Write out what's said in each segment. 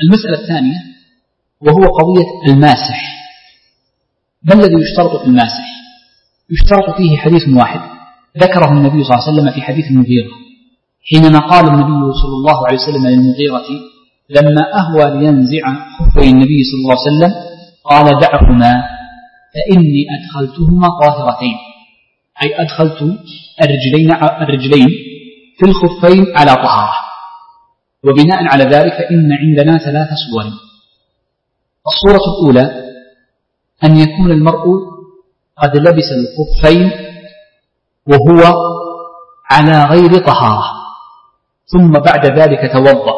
المسألة الثانية وهو قضية الماسح. ما الذي يشترط في الماسح؟ يشترط فيه حديث واحد ذكره النبي صلى الله عليه وسلم في حديث المغيرة، حينما قال النبي صلى الله عليه وسلم للمغيرة لما أهوى لينزع خفي النبي صلى الله عليه وسلم قال دعهما فإني أدخلتهما طاهرتين، أي أدخلت الرجلين في الخفين على طهارة. وبناء على ذلك فإن عندنا 3 صور. الصورة الأولى أن يكون المرء قد لبس الخفين وهو على غير طهارة، ثم بعد ذلك توضأ،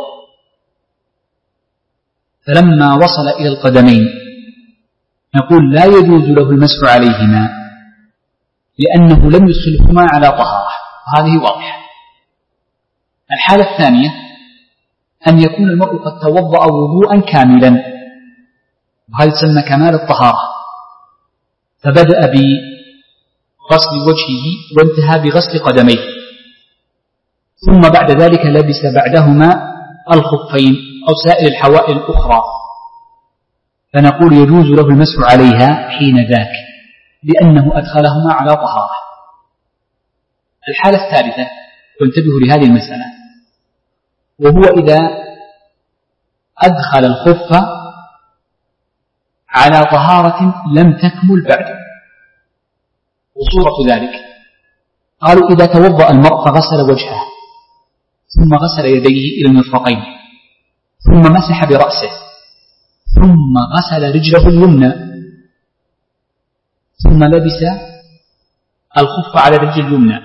فلما وصل إلى القدمين نقول لا يجوز له المسح عليهما لأنه لم يدخلهما على طهارة، وهذه واضحة. الحالة الثانية أن يكون المرء قد توضأ وضوءا كاملا، وهذا يسمى كمال الطهارة، فبدأ بغسل وجهه وانتهى بغسل قدميه، ثم بعد ذلك لبس بعدهما الخفين أو سائر الحوائل الأخرى، فنقول يجوز له المسح عليها حين ذاك لأنه أدخلهما على طهارة. الحالة الثالثة وانتبهوا لهذه المسألة، وهو إذا أدخل الخف على طهارة لم تكمل بعد. وصورة ذلك قالوا إذا توضأ المرء فغسل وجهه ثم غسل يديه إلى المرفقين ثم مسح برأسه ثم غسل رجله اليمنى ثم لبس الخف على رجل اليمنى،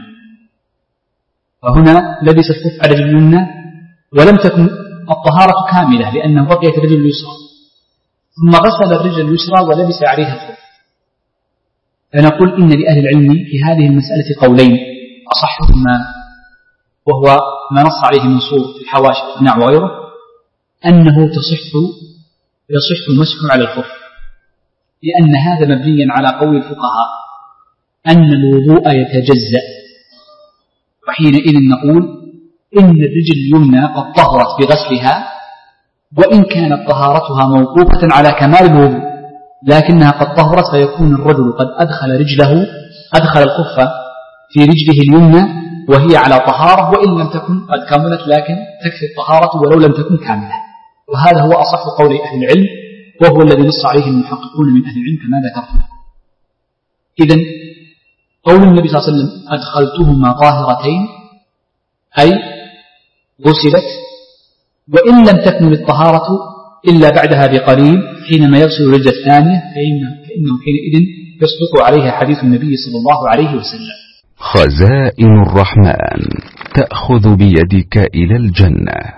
فهنا لبس الخف على رجل اليمنى ولم تكن الطهارة كاملة لأنه بقيت الرجل اليسرى، ثم غسل الرجل اليسرى ولبس عليها الخف. فنقول إن لأهل العلم في هذه المسألة قولين، أصحهما وهو ما نص عليه منصور في الحواشي والإقناع وغيره أنه يصح المسح على الخف، لأن هذا مبنيا على قول الفقهاء أن الوضوء يتجزأ، وحينئذ نقول إن الرجل اليمنى قد طهرت بغسلها وإن كانت طهارتها موقوفة على كمال الوضوء، لكنها قد طهرت، فيكون الرجل قد أدخل الخف في رجله اليمنى وهي على طهارة وإن لم تكن قد كملت، لكن تكفي الطهارة ولو لم تكن كاملة. وهذا هو أصح قول أهل العلم، وهو الذي نص عليه المحققون من أهل العلم كما ذكرنا. إذن قول النبي صلى الله عليه وسلم أدخلتهما طاهرتين أي غسلت، وإن لم تكمل الطهارة إلا بعدها بقليل حينما يغسل الرجل الثانية فإنه حينئذ يصدق عليها حديث النبي صلى الله عليه وسلم. خزائن الرحمن تأخذ بيدك إلى الجنة.